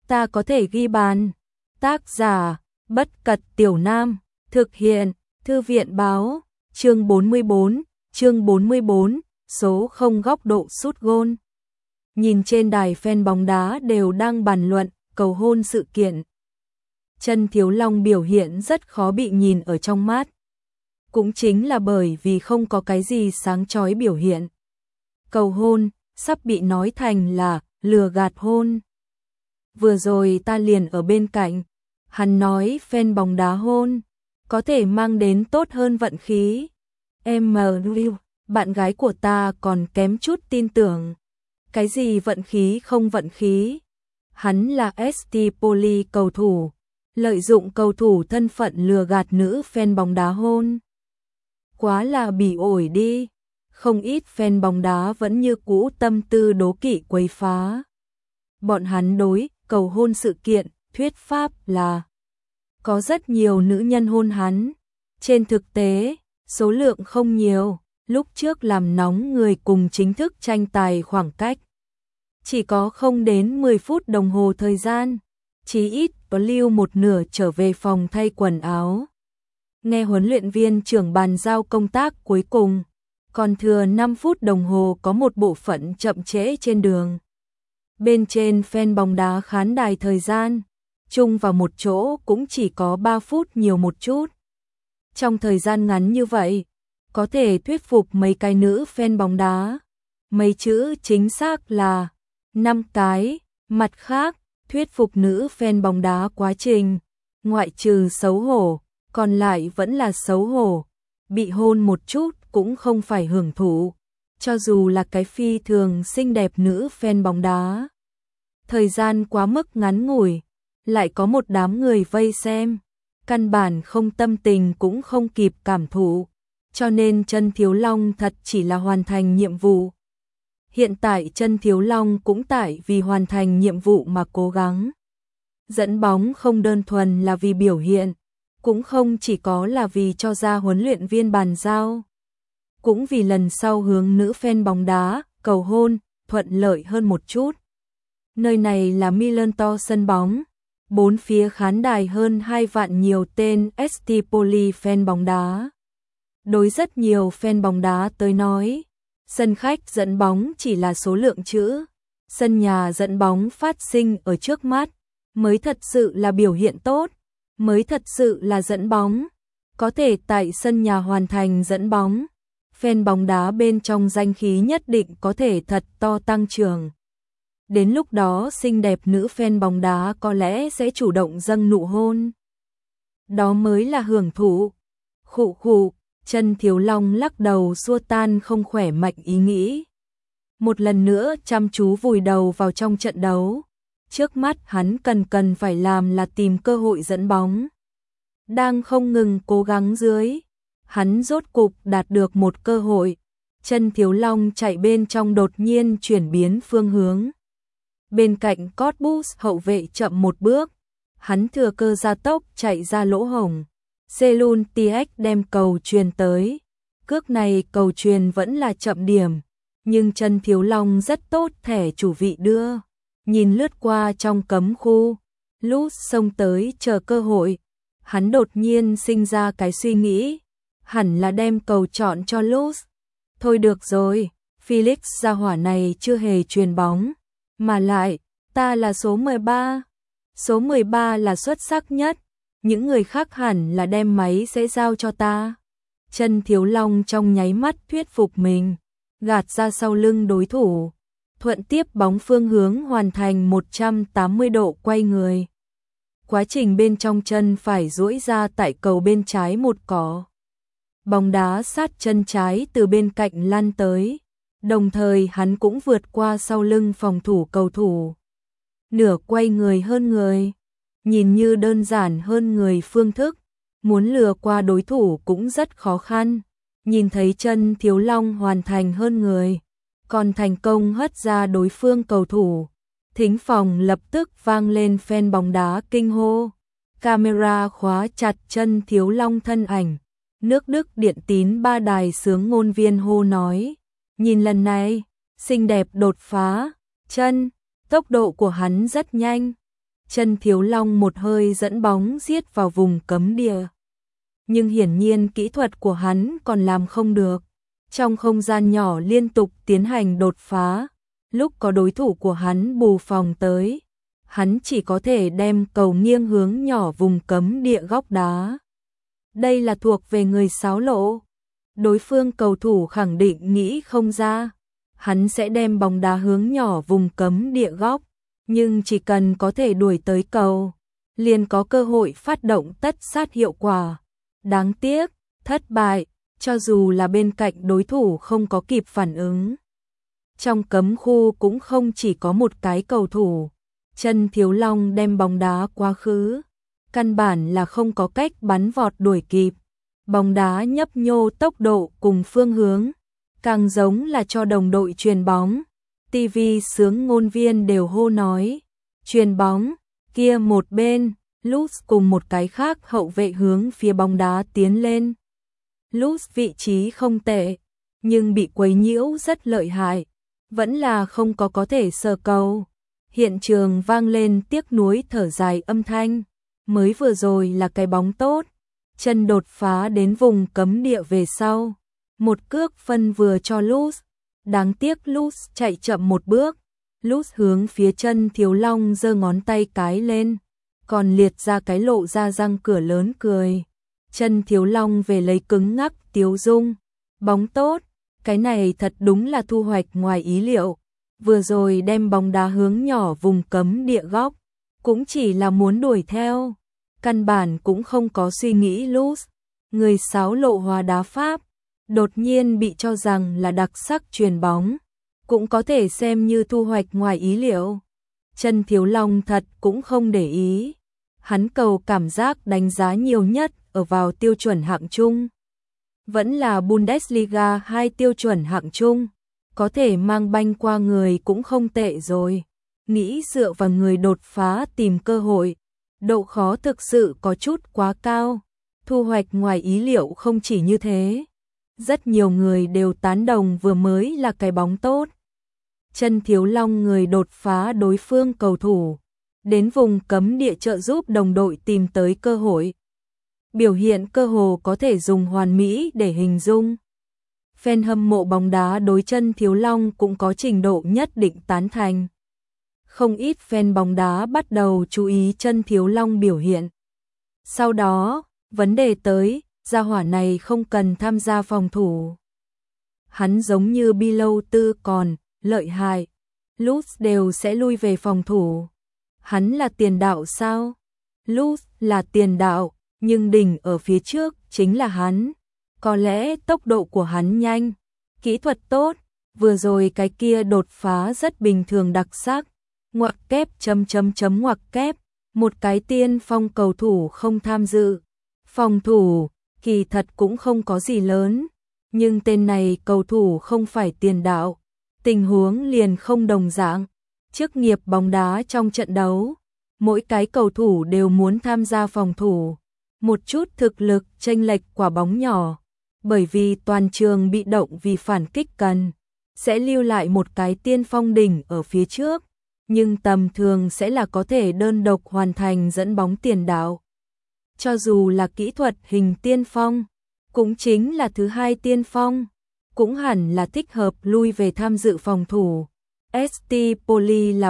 ta có thể ghi bàn. Tác giả, Bất Cật Tiểu Nam, thực hiện, Thư viện Báo, chương 44, số 0 góc độ sút gôn. Nhìn trên đài fan bóng đá đều đang bàn luận, cầu hôn sự kiện. Chân Thiếu Long biểu hiện rất khó bị nhìn ở trong mắt. Cũng chính là bởi vì không có cái gì sáng chói biểu hiện. Cầu hôn, sắp bị nói thành là lừa gạt hôn. Vừa rồi ta liền ở bên cạnh, hắn nói fan bóng đá hôn, có thể mang đến tốt hơn vận khí. MW, bạn gái của ta còn kém chút tin tưởng. Cái gì vận khí không vận khí? Hắn là ST Poli cầu thủ, lợi dụng cầu thủ thân phận lừa gạt nữ fan bóng đá hôn. Quá là bỉ ổi đi, không ít fan bóng đá vẫn như cũ tâm tư đố kỵ quấy phá. Bọn hắn đối cầu hôn sự kiện, thuyết pháp là có rất nhiều nữ nhân hôn hắn. Trên thực tế, số lượng không nhiều, lúc trước làm nóng người cùng chính thức tranh tài khoảng cách. Chỉ có không đến 10 phút đồng hồ thời gian, chí ít có lưu một nửa trở về phòng thay quần áo. Nghe huấn luyện viên trưởng bàn giao công tác cuối cùng, còn thừa 5 phút đồng hồ có một bộ phận chậm trễ trên đường. Bên trên fan bóng đá khán đài thời gian, chung vào một chỗ cũng chỉ có 3 phút nhiều một chút. Trong thời gian ngắn như vậy, có thể thuyết phục mấy cái nữ fan bóng đá. Mấy chữ chính xác là 5 cái, mặt khác, thuyết phục nữ fan bóng đá quá trình, ngoại trừ xấu hổ, còn lại vẫn là xấu hổ. Bị hôn một chút cũng không phải hưởng thụ, cho dù là cái phi thường xinh đẹp nữ fan bóng đá. Thời gian quá mức ngắn ngủi, lại có một đám người vây xem, căn bản không tâm tình cũng không kịp cảm thụ, cho nên Chân Thiếu Long thật chỉ là hoàn thành nhiệm vụ. Hiện tại Chân Thiếu Long cũng tại vì hoàn thành nhiệm vụ mà cố gắng. Dẫn bóng không đơn thuần là vì biểu hiện, cũng không chỉ có là vì cho ra huấn luyện viên bàn giao, cũng vì lần sau hướng nữ fan bóng đá cầu hôn thuận lợi hơn một chút. Nơi này là Milanto sân bóng, bốn phía khán đài hơn 2 vạn nhiều tên ST Poli fan bóng đá. Đối rất nhiều fan bóng đá tới nói, sân khách dẫn bóng chỉ là số lượng chữ, sân nhà dẫn bóng phát sinh ở trước mắt, mới thật sự là biểu hiện tốt, mới thật sự là dẫn bóng. Có thể tại sân nhà hoàn thành dẫn bóng, fan bóng đá bên trong danh khí nhất định có thể thật to tăng trưởng. Đến lúc đó xinh đẹp nữ fan bóng đá có lẽ sẽ chủ động dâng nụ hôn. Đó mới là hưởng thụ. Khụ khụ, Chân Thiếu Long lắc đầu xua tan không khỏe mạnh ý nghĩ. Một lần nữa chăm chú vùi đầu vào trong trận đấu. Trước mắt hắn cần phải làm là tìm cơ hội dẫn bóng. Đang không ngừng cố gắng dưới, hắn rốt cục đạt được một cơ hội. Chân Thiếu Long chạy bên trong đột nhiên chuyển biến phương hướng. Bên cạnh Cottbus hậu vệ chậm một bước, hắn thừa cơ gia tốc chạy ra lỗ hổng. Selun TX đem cầu truyền tới. Cước này cầu truyền vẫn là chậm điểm, nhưng Chân Thiếu Long rất tốt thẻ chủ vị đưa. Nhìn lướt qua trong cấm khu, Luz xông tới chờ cơ hội. Hắn đột nhiên sinh ra cái suy nghĩ, hẳn là đem cầu chọn cho Luz. Thôi được rồi, Felix gia hỏa này chưa hề truyền bóng. Mà lại, ta là số 13. Số 13 là xuất sắc nhất. Những người khác hẳn là đem máy sẽ giao cho ta. Chân Thiếu Long trong nháy mắt thuyết phục mình, gạt ra sau lưng đối thủ, thuận tiếp bóng phương hướng hoàn thành 180 độ quay người. Quá trình bên trong chân phải duỗi ra tại cầu bên trái một cỏ. Bóng đá sát chân trái từ bên cạnh lăn tới, đồng thời hắn cũng vượt qua sau lưng phòng thủ cầu thủ. Nửa quay người hơn người, nhìn như đơn giản hơn người phương thức, muốn lừa qua đối thủ cũng rất khó khăn. Nhìn thấy Chân Thiếu Long hoàn thành hơn người, còn thành công hất ra đối phương cầu thủ. Thính phòng lập tức vang lên fan bóng đá kinh hô. Camera khóa chặt Chân Thiếu Long thân ảnh. Nước Đức Điện Tín 3 đài sướng ngôn viên hô nói. Nhìn lần này, xinh đẹp đột phá, Chân, tốc độ của hắn rất nhanh. Chân Thiếu Long một hơi dẫn bóng giết vào vùng cấm địa. Nhưng hiển nhiên kỹ thuật của hắn còn làm không được. Trong không gian nhỏ liên tục tiến hành đột phá, lúc có đối thủ của hắn bù phòng tới, hắn chỉ có thể đem cầu nghiêng hướng nhỏ vùng cấm địa góc đá. Đây là thuộc về người xáo lộ. Đối phương cầu thủ khẳng định nghĩ không ra, hắn sẽ đem bóng đá hướng nhỏ vùng cấm địa góc, nhưng chỉ cần có thể đuổi tới cầu, liền có cơ hội phát động tất sát hiệu quả. Đáng tiếc, thất bại, cho dù là bên cạnh đối thủ không có kịp phản ứng. Trong cấm khu cũng không chỉ có một cái cầu thủ, Chân Thiếu Long đem bóng đá quá khứ, căn bản là không có cách bắn vọt đuổi kịp. Bóng đá nhấp nhô tốc độ cùng phương hướng, càng giống là cho đồng đội chuyền bóng. TV sướng ngôn viên đều hô nói, chuyền bóng, kia một bên, Lutz cùng một cái khác hậu vệ hướng phía bóng đá tiến lên. Lutz vị trí không tệ, nhưng bị quấy nhiễu rất lợi hại, vẫn là không có thể sờ cầu. Hiện trường vang lên tiếc nuối thở dài âm thanh, mới vừa rồi là cái bóng tốt, chân đột phá đến vùng cấm địa về sau. Một cước phân vừa cho Lutz, đáng tiếc Lutz chạy chậm một bước. Lutz hướng phía Chân Thiếu Long giơ ngón tay cái lên, còn liệt ra cái lộ ra răng cửa lớn cười. Chân Thiếu Long về lấy cứng ngắc tiếu dung, bóng tốt, cái này thật đúng là thu hoạch ngoài ý liệu. Vừa rồi đem bóng đá hướng nhỏ vùng cấm địa góc, cũng chỉ là muốn đuổi theo, căn bản cũng không có suy nghĩ Lutz, người xáo lộ hóa đá Pháp, đột nhiên bị cho rằng là đặc sắc chuyền bóng, cũng có thể xem như thu hoạch ngoài ý liệu. Chân Thiếu Long thật cũng không để ý, hắn cầu cảm giác đánh giá nhiều nhất ở vào tiêu chuẩn hạng trung, vẫn là Bundesliga 2 tiêu chuẩn hạng trung, có thể mang banh qua người cũng không tệ rồi. Nghĩ dựa vào người đột phá tìm cơ hội, độ khó thực sự có chút quá cao. Thu hoạch ngoài ý liệu không chỉ như thế, rất nhiều người đều tán đồng vừa mới là cái bóng tốt. Chân Thiếu Long người đột phá đối phương cầu thủ, đến vùng cấm địa trợ giúp đồng đội tìm tới cơ hội. Biểu hiện cơ hồ có thể dùng hoàn mỹ để hình dung. Fan hâm mộ bóng đá đối Chân Thiếu Long cũng có trình độ nhất định tán thành. Không ít fan bóng đá bắt đầu chú ý Chân Thiếu Long biểu hiện. Sau đó, vấn đề tới, gia hỏa này không cần tham gia phòng thủ. Hắn giống như Below Tư còn lợi hại, Lutz đều sẽ lui về phòng thủ. Hắn là tiền đạo sao? Lutz là tiền đạo, nhưng đỉnh ở phía trước chính là hắn. Có lẽ tốc độ của hắn nhanh, kỹ thuật tốt, vừa rồi cái kia đột phá rất bình thường đặc sắc. Ngoặc kép ngoặc kép, một cái tiên phong cầu thủ không tham dự. Phòng thủ, kỳ thật cũng không có gì lớn, nhưng tên này cầu thủ không phải tiền đạo, tình huống liền không đồng dạng. Chức nghiệp bóng đá trong trận đấu, mỗi cái cầu thủ đều muốn tham gia phòng thủ, một chút thực lực chênh lệch quả bóng nhỏ, bởi vì toàn trường bị động vì phản kích cần, sẽ lưu lại một cái tiên phong đỉnh ở phía trước, nhưng tầm thường sẽ là có thể đơn độc hoàn thành dẫn bóng tiền đạo. Cho dù là kỹ thuật hình tiên phong, cũng chính là thứ hai tiên phong, cũng hẳn là thích hợp lui về tham dự phòng thủ. ST Poli là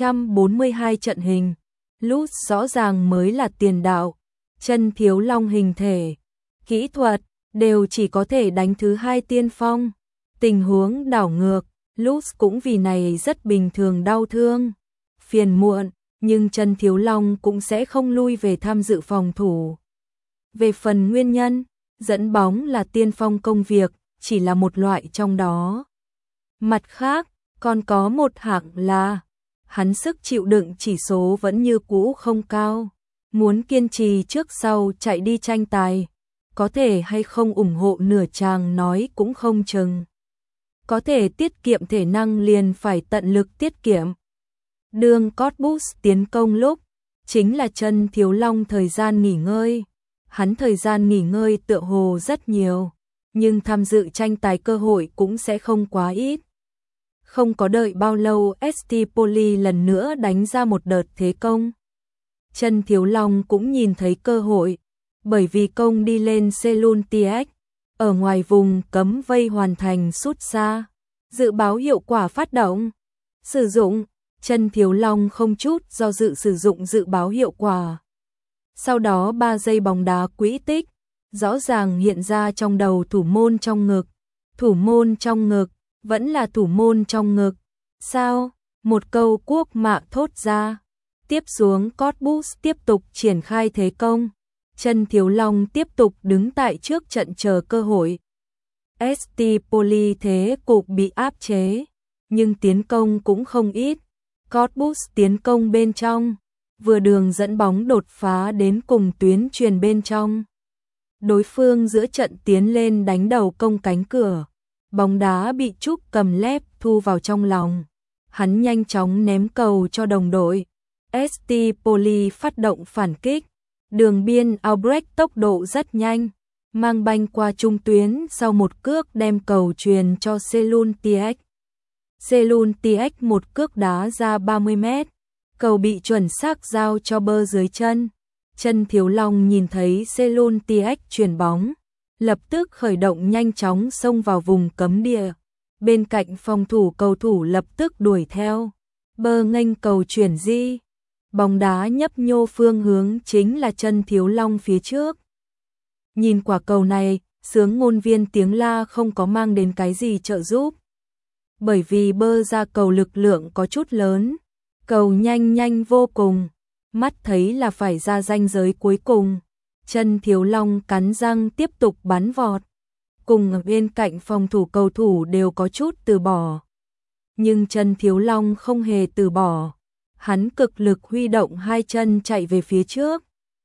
442 trận hình, Lutz rõ ràng mới là tiền đạo. Chân Thiếu Long hình thể, kỹ thuật đều chỉ có thể đánh thứ hai tiên phong. Tình huống đảo ngược, Lutz cũng vì này rất bình thường đau thương, phiền muộn, nhưng Chân Thiếu Long cũng sẽ không lui về tham dự phòng thủ. Về phần nguyên nhân, dẫn bóng là tiên phong công việc, chỉ là một loại trong đó. Mặt khác, còn có một hạng là, hắn sức chịu đựng chỉ số vẫn như cũ không cao. Muốn kiên trì trước sau chạy đi tranh tài, có thể hay không ủng hộ nửa chàng nói cũng không chừng. Có thể tiết kiệm thể năng liền phải tận lực tiết kiệm. Đường Cottbus tiến công lúc, chính là Chân Thiếu Long thời gian nghỉ ngơi. Hắn thời gian nghỉ ngơi tựa hồ rất nhiều, nhưng tham dự tranh tài cơ hội cũng sẽ không quá ít. Không có đợi bao lâu ST Poli lần nữa đánh ra một đợt thế công. Chân Thiếu Long cũng nhìn thấy cơ hội, bởi vì công đi lên Seluntiech, ở ngoài vùng cấm vây hoàn thành sút xa, dự báo hiệu quả phát động, sử dụng, Chân Thiếu Long không chút do dự sử dụng dự báo hiệu quả. Sau đó 3 giây bóng đá quỹ tích, rõ ràng hiện ra trong đầu thủ môn trong ngực. Thủ môn trong ngực, vẫn là thủ môn trong ngực. Sao? Một câu quốc mạ thốt ra. Tiếp xuống Cottbus tiếp tục triển khai thế công. Chân Thiếu Long tiếp tục đứng tại trước trận chờ cơ hội. ST Poli thế cục bị áp chế, nhưng tiến công cũng không ít. Cottbus tiến công bên trong, vừa đường dẫn bóng đột phá đến cùng tuyến truyền bên trong. Đối phương giữa trận tiến lên đánh đầu công cánh cửa. Bóng đá bị Trúc cầm lép thu vào trong lòng. Hắn nhanh chóng ném cầu cho đồng đội. ST Poli phát động phản kích. Đường biên Albrecht tốc độ rất nhanh, mang banh qua trung tuyến sau một cước đem cầu truyền cho Seluntiech. Seluntiech một cước đá ra 30 mét, cầu bị chuẩn xác giao cho bơ dưới chân. Chân Thiếu Long nhìn thấy Seluntiech chuyển bóng, lập tức khởi động nhanh chóng xông vào vùng cấm địa. Bên cạnh phòng thủ cầu thủ lập tức đuổi theo. Bơ nghênh cầu chuyển di. Bóng đá nhấp nhô phương hướng chính là Chân Thiếu Long phía trước. Nhìn quả cầu này, sướng ngôn viên tiếng la không có mang đến cái gì trợ giúp. Bởi vì bơ ra cầu lực lượng có chút lớn. Cầu nhanh vô cùng. Mắt thấy là phải ra ranh giới cuối cùng. Chân Thiếu Long cắn răng tiếp tục bắn vọt. Cùng ở bên cạnh phòng thủ cầu thủ đều có chút từ bỏ. Nhưng Chân Thiếu Long không hề từ bỏ. Hắn cực lực huy động hai chân chạy về phía trước.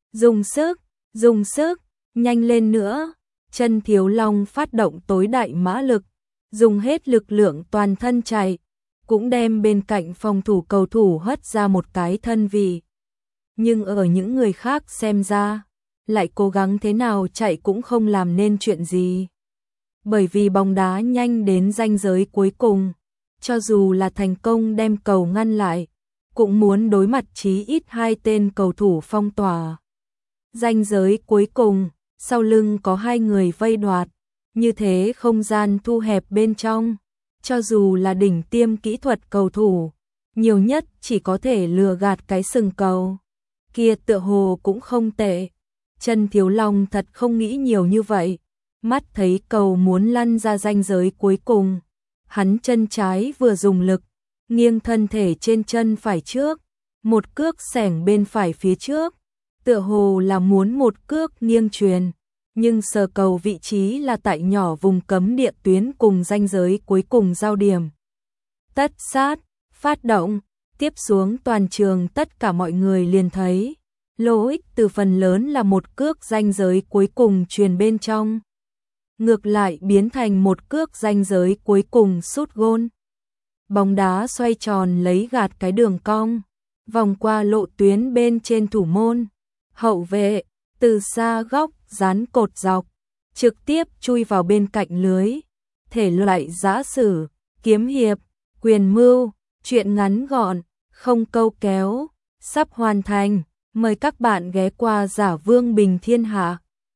Dùng sức, nhanh lên nữa. Chân Thiếu Long phát động tối đại mã lực, dùng hết lực lượng toàn thân chạy, cũng đem bên cạnh phòng thủ cầu thủ hất ra một cái thân vị. Nhưng ở những người khác xem ra, lại cố gắng thế nào chạy cũng không làm nên chuyện gì. Bởi vì bóng đá nhanh đến ranh giới cuối cùng, cho dù là thành công đem cầu ngăn lại, cũng muốn đối mặt chí ít 2 tên cầu thủ phong tỏa. Ranh giới cuối cùng, sau lưng có 2 người vây đoạt, như thế không gian thu hẹp bên trong, cho dù là đỉnh tiêm kỹ thuật cầu thủ, nhiều nhất chỉ có thể lừa gạt cái sừng cầu. Kia tựa hồ cũng không tệ. Chân Thiếu Long thật không nghĩ nhiều như vậy, mắt thấy cầu muốn lăn ra ranh giới cuối cùng, hắn chân trái vừa dùng lực, nghiêng thân thể trên chân phải trước, một cước xẻng bên phải phía trước, tựa hồ là muốn một cước nghiêng truyền, nhưng sờ cầu vị trí là tại nhỏ vùng cấm địa tuyến cùng ranh giới cuối cùng giao điểm. Tất sát, phát động, tiếp xuống toàn trường tất cả mọi người liền thấy, lỗi từ phần lớn là một cước ranh giới cuối cùng truyền bên trong. Ngược lại biến thành một cước ranh giới cuối cùng sút gôn. Bóng đá xoay tròn lấy gạt cái đường cong, vòng qua lộ tuyến bên trên thủ môn. Hậu vệ, từ xa góc, dán cột dọc, trực tiếp chui vào bên cạnh lưới. Thể loại giã sử, kiếm hiệp, quyền mưu, truyện ngắn gọn, không câu kéo, sắp hoàn thành. Mời các bạn ghé qua Giả Vương Bình Thiên Hạ.